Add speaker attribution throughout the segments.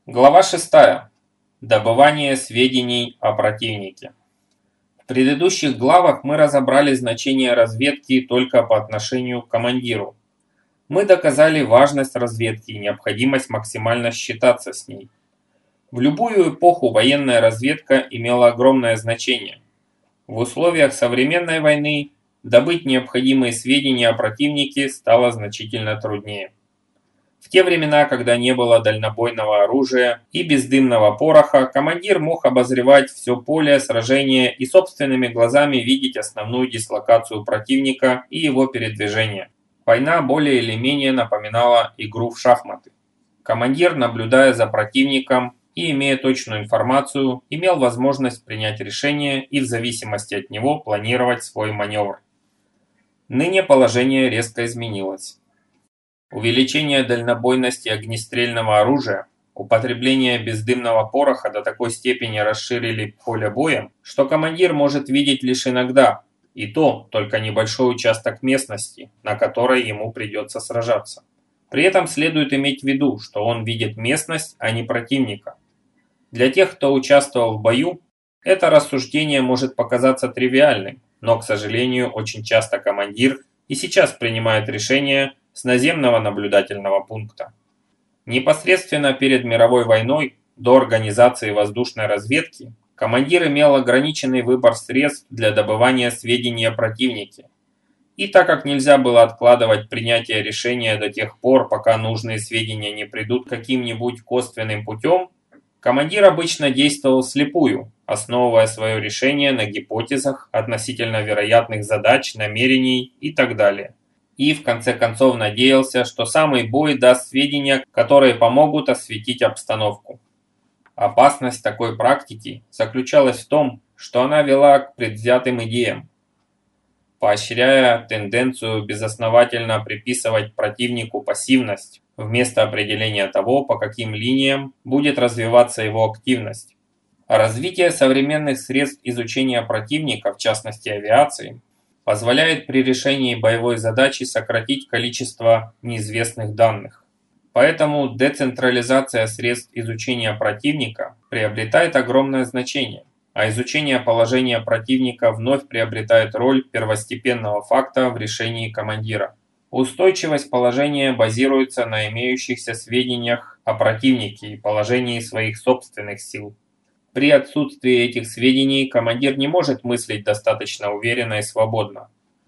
Speaker 1: Глава 6. Добывание сведений о противнике. В предыдущих главах мы разобрали значение разведки только по отношению к командиру. Мы доказали важность разведки и необходимость максимально считаться с ней. В любую эпоху военная разведка имела огромное значение. В условиях современной войны добыть необходимые сведения о противнике стало значительно труднее. В те времена, когда не было дальнобойного оружия и бездымного пороха, командир мог обозревать все поле сражения и собственными глазами видеть основную дислокацию противника и его передвижение. Война более или менее напоминала игру в шахматы. Командир, наблюдая за противником и имея точную информацию, имел возможность принять решение и в зависимости от него планировать свой маневр. Ныне положение резко изменилось. Увеличение дальнобойности огнестрельного оружия, употребление бездымного пороха до такой степени расширили поле боя, что командир может видеть лишь иногда, и то только небольшой участок местности, на которой ему придется сражаться. При этом следует иметь в виду, что он видит местность, а не противника. Для тех, кто участвовал в бою, это рассуждение может показаться тривиальным, но, к сожалению, очень часто командир и сейчас принимает решения с наземного наблюдательного пункта. Непосредственно перед мировой войной, до организации воздушной разведки, командир имел ограниченный выбор средств для добывания сведений о противнике. И так как нельзя было откладывать принятие решения до тех пор, пока нужные сведения не придут каким-нибудь косвенным путем, командир обычно действовал вслепую, основывая свое решение на гипотезах относительно вероятных задач, намерений и так далее. И в конце концов надеялся, что самый бой даст сведения, которые помогут осветить обстановку. Опасность такой практики заключалась в том, что она вела к предвзятым идеям, поощряя тенденцию безосновательно приписывать противнику пассивность, вместо определения того, по каким линиям будет развиваться его активность. Развитие современных средств изучения противника, в частности авиации, позволяет при решении боевой задачи сократить количество неизвестных данных. Поэтому децентрализация средств изучения противника приобретает огромное значение, а изучение положения противника вновь приобретает роль первостепенного факта в решении командира. Устойчивость положения базируется на имеющихся сведениях о противнике и положении своих собственных сил. При отсутствии этих сведений командир не может мыслить достаточно уверенно и свободно.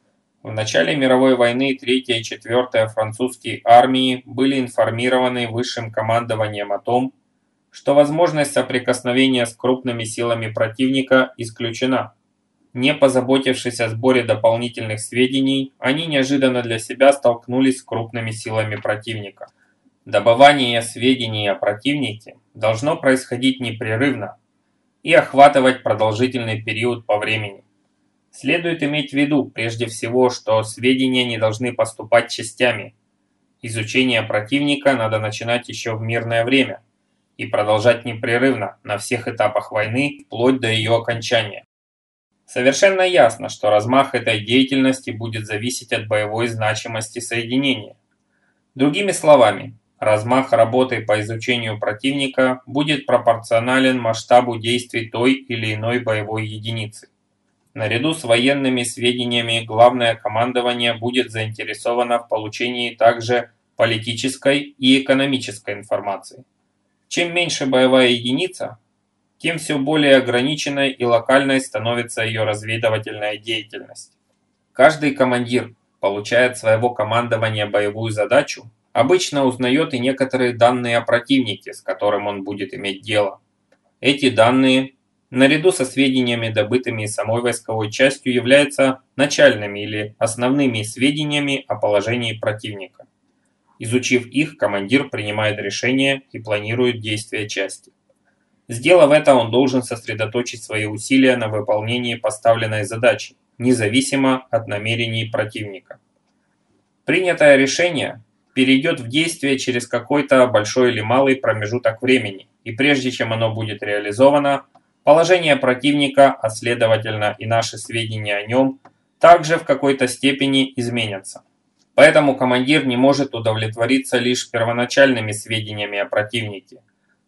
Speaker 1: В начале мировой войны 3-я и 4-я французские армии были информированы высшим командованием о том, что возможность соприкосновения с крупными силами противника исключена. Не позаботившись о сборе дополнительных сведений, они неожиданно для себя столкнулись с крупными силами противника. Добывание сведений о противнике должно происходить непрерывно и охватывать продолжительный период по времени. Следует иметь в виду, прежде всего, что сведения не должны поступать частями. Изучение противника надо начинать еще в мирное время и продолжать непрерывно на всех этапах войны, вплоть до ее окончания. Совершенно ясно, что размах этой деятельности будет зависеть от боевой значимости соединения. Другими словами, размах работы по изучению противника будет пропорционален масштабу действий той или иной боевой единицы. Наряду с военными сведениями главное командование будет заинтересовано в получении также политической и экономической информации. Чем меньше боевая единица, тем все более ограниченной и локальной становится ее разведывательная деятельность. Каждый командир получает от своего командования боевую задачу, обычно узнает и некоторые данные о противнике, с которым он будет иметь дело. Эти данные, наряду со сведениями, добытыми самой войсковой частью, являются начальными или основными сведениями о положении противника. Изучив их, командир принимает решение и планирует действия части. Сделав это, он должен сосредоточить свои усилия на выполнении поставленной задачи, независимо от намерений противника. Принятое решение перейдет в действие через какой-то большой или малый промежуток времени, и прежде чем оно будет реализовано, положение противника, а следовательно и наши сведения о нем, также в какой-то степени изменятся. Поэтому командир не может удовлетвориться лишь первоначальными сведениями о противнике.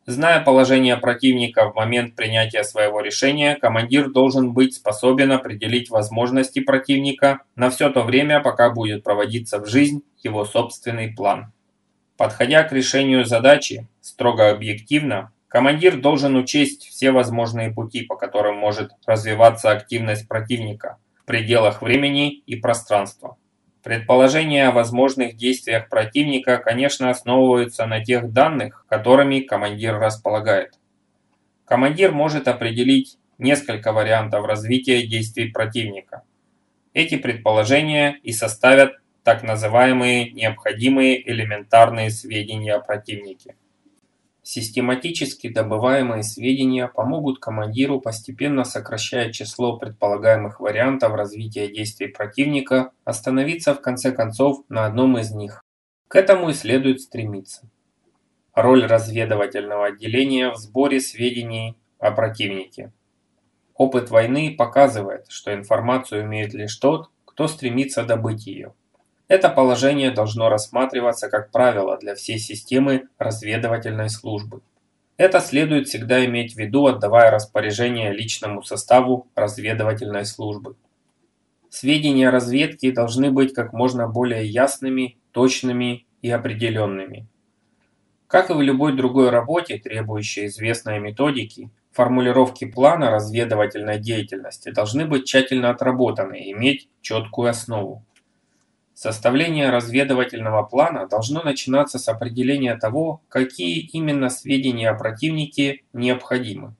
Speaker 1: Зная положение противника в момент принятия своего решения, командир должен быть способен определить возможности противника на все то время, пока будет проводиться в жизнь его собственный план. Подходя к решению задачи строго объективно, командир должен учесть все возможные пути, по которым может развиваться активность противника в пределах времени и пространства. Предположения о возможных действиях противника, конечно, основываются на тех данных, которыми командир располагает. Командир может определить несколько вариантов развития действий противника. Эти предположения и составят так называемые необходимые элементарные сведения о противнике. Систематически добываемые сведения помогут командиру, постепенно сокращая число предполагаемых вариантов развития действий противника, остановиться в конце концов на одном из них. К этому и следует стремиться. Роль разведывательного отделения в сборе сведений о противнике. Опыт войны показывает, что информацию имеет лишь тот, кто стремится добыть ее. Это положение должно рассматриваться как правило для всей системы разведывательной службы. Это следует всегда иметь в виду, отдавая распоряжение личному составу разведывательной службы. Сведения разведки должны быть как можно более ясными, точными и определенными. Как и в любой другой работе, требующей известной методики, формулировки плана разведывательной деятельности должны быть тщательно отработаны и иметь четкую основу. Составление разведывательного плана должно начинаться с определения того, какие именно сведения о противнике необходимы.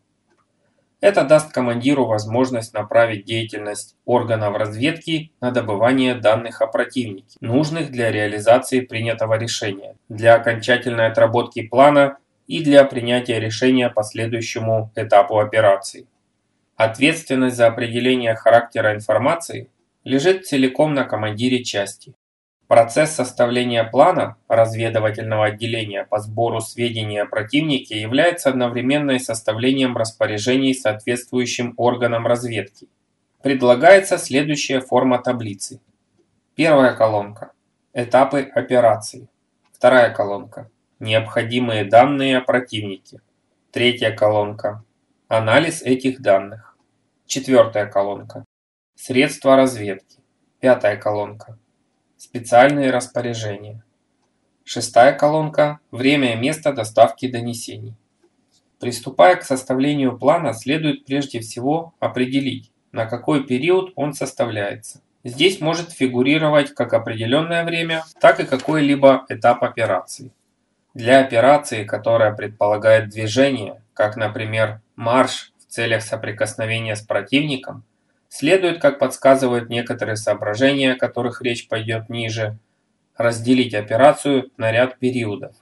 Speaker 1: Это даст командиру возможность направить деятельность органов разведки на добывание данных о противнике, нужных для реализации принятого решения, для окончательной отработки плана и для принятия решения по следующему этапу операции. Ответственность за определение характера информации лежит целиком на командире части. Процесс составления плана разведывательного отделения по сбору сведений о противнике является одновременно и составлением распоряжений соответствующим органам разведки. Предлагается следующая форма таблицы. Первая колонка. Этапы операции. Вторая колонка. Необходимые данные о противнике. Третья колонка. Анализ этих данных. Четвертая колонка. Средства разведки. Пятая колонка. Специальные распоряжения. Шестая колонка. Время и место доставки донесений. Приступая к составлению плана, следует прежде всего определить, на какой период он составляется. Здесь может фигурировать как определенное время, так и какой-либо этап операции. Для операции, которая предполагает движение, как, например, марш в целях соприкосновения с противником, следует, как подсказывают некоторые соображения, о которых речь пойдет ниже, разделить операцию на ряд периодов.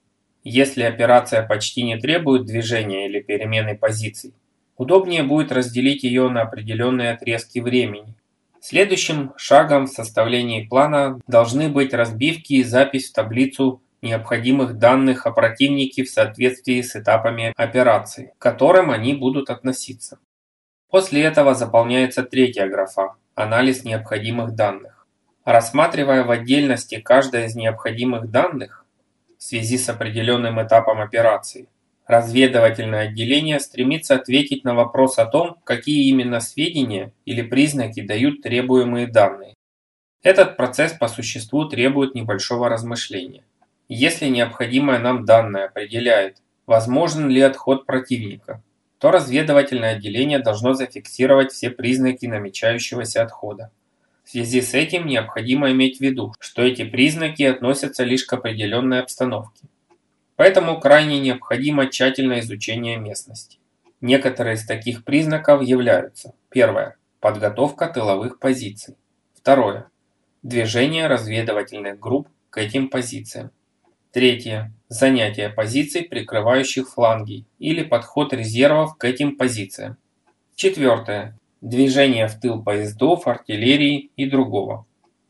Speaker 1: Если операция почти не требует движения или перемены позиций, удобнее будет разделить ее на определенные отрезки времени. Следующим шагом в составлении плана должны быть разбивки и запись в таблицу необходимых данных о противнике в соответствии с этапами операции, к которым они будут относиться. После этого заполняется третья графа – анализ необходимых данных. Рассматривая в отдельности каждое из необходимых данных в связи с определенным этапом операции, разведывательное отделение стремится ответить на вопрос о том, какие именно сведения или признаки дают требуемые данные. Этот процесс по существу требует небольшого размышления. Если необходимое нам данное определяет, возможен ли отход противника, то разведывательное отделение должно зафиксировать все признаки намечающегося отхода. В связи с этим необходимо иметь в виду, что эти признаки относятся лишь к определенной обстановке. Поэтому крайне необходимо тщательное изучение местности. Некоторые из таких признаков являются: первое – подготовка тыловых позиций. Второе – движение разведывательных групп к этим позициям. Третье – занятие позиций, прикрывающих фланги, или подход резервов к этим позициям. Четвертое – движение в тыл поездов, артиллерии и другого.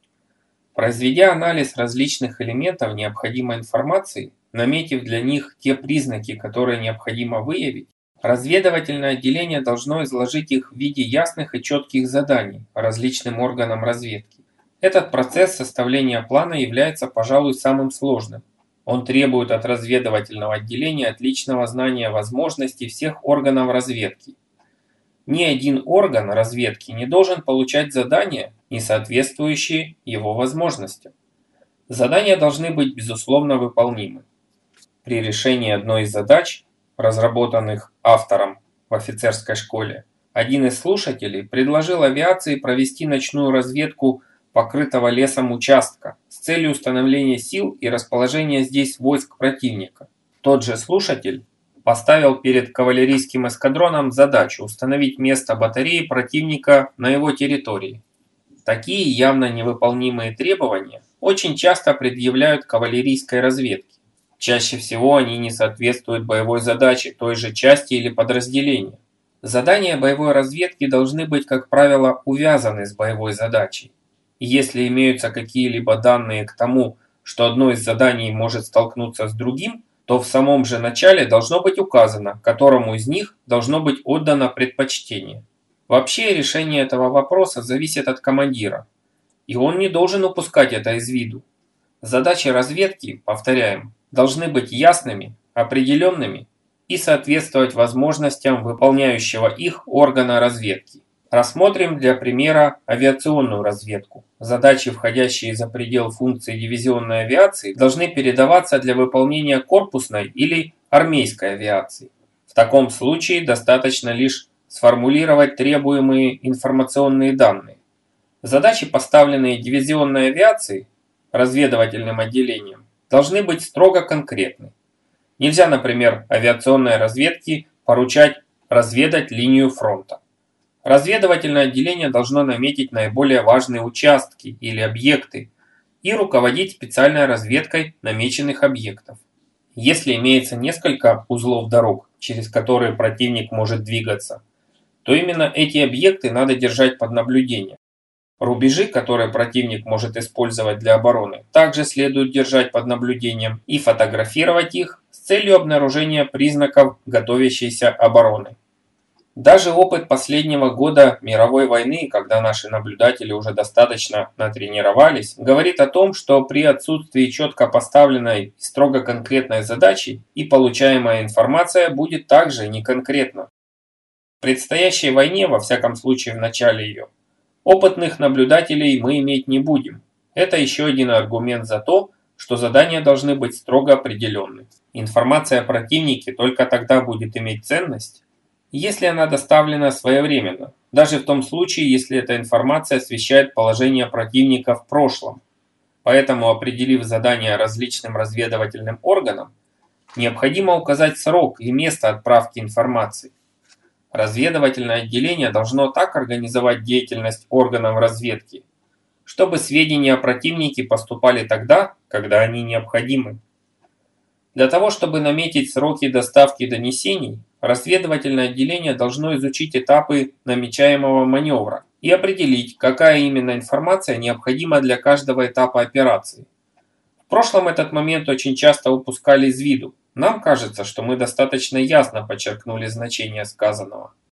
Speaker 1: Произведя анализ различных элементов необходимой информации, наметив для них те признаки, которые необходимо выявить, разведывательное отделение должно изложить их в виде ясных и четких заданий различным органам разведки. Этот процесс составления плана является, пожалуй, самым сложным. Он требует от разведывательного отделения отличного знания возможностей всех органов разведки. Ни один орган разведки не должен получать задания, не соответствующие его возможностям. Задания должны быть безусловно выполнимы. При решении одной из задач, разработанных автором в офицерской школе, один из слушателей предложил авиации провести ночную разведку покрытого лесом участка с целью установления сил и расположения здесь войск противника. Тот же слушатель поставил перед кавалерийским эскадроном задачу установить место батареи противника на его территории. Такие явно невыполнимые требования очень часто предъявляют кавалерийской разведке. Чаще всего они не соответствуют боевой задаче той же части или подразделения. Задания боевой разведки должны быть, как правило, увязаны с боевой задачей. И если имеются какие-либо данные к тому, что одно из заданий может столкнуться с другим, то в самом же начале должно быть указано, которому из них должно быть отдано предпочтение. Вообще решение этого вопроса зависит от командира, и он не должен упускать это из виду. Задачи разведки, повторяем, должны быть ясными, определенными и соответствовать возможностям выполняющего их органа разведки. Рассмотрим для примера авиационную разведку. Задачи, входящие за предел функции дивизионной авиации, должны передаваться для выполнения корпусной или армейской авиации. В таком случае достаточно лишь сформулировать требуемые информационные данные. Задачи, поставленные дивизионной авиацией, разведывательным отделением, должны быть строго конкретны. Нельзя, например, авиационной разведке поручать разведать линию фронта. Разведывательное отделение должно наметить наиболее важные участки или объекты и руководить специальной разведкой намеченных объектов. Если имеется несколько узлов дорог, через которые противник может двигаться, то именно эти объекты надо держать под наблюдением. Рубежи, которые противник может использовать для обороны, также следует держать под наблюдением и фотографировать их с целью обнаружения признаков готовящейся обороны. Даже опыт последнего года мировой войны, когда наши наблюдатели уже достаточно натренировались, говорит о том, что при отсутствии четко поставленной и строго конкретной задачи и получаемая информация будет также неконкретна. В предстоящей войне, во всяком случае в начале ее, опытных наблюдателей мы иметь не будем. Это еще один аргумент за то, что задания должны быть строго определенны. Информация о противнике только тогда будет иметь ценность, если она доставлена своевременно, даже в том случае, если эта информация освещает положение противника в прошлом. Поэтому, определив задание различным разведывательным органам, необходимо указать срок и место отправки информации. Разведывательное отделение должно так организовать деятельность органов разведки, чтобы сведения о противнике поступали тогда, когда они необходимы. Для того, чтобы наметить сроки доставки донесений, разведывательное отделение должно изучить этапы намечаемого маневра и определить, какая именно информация необходима для каждого этапа операции. В прошлом этот момент очень часто упускали из виду. Нам кажется, что мы достаточно ясно подчеркнули значение сказанного.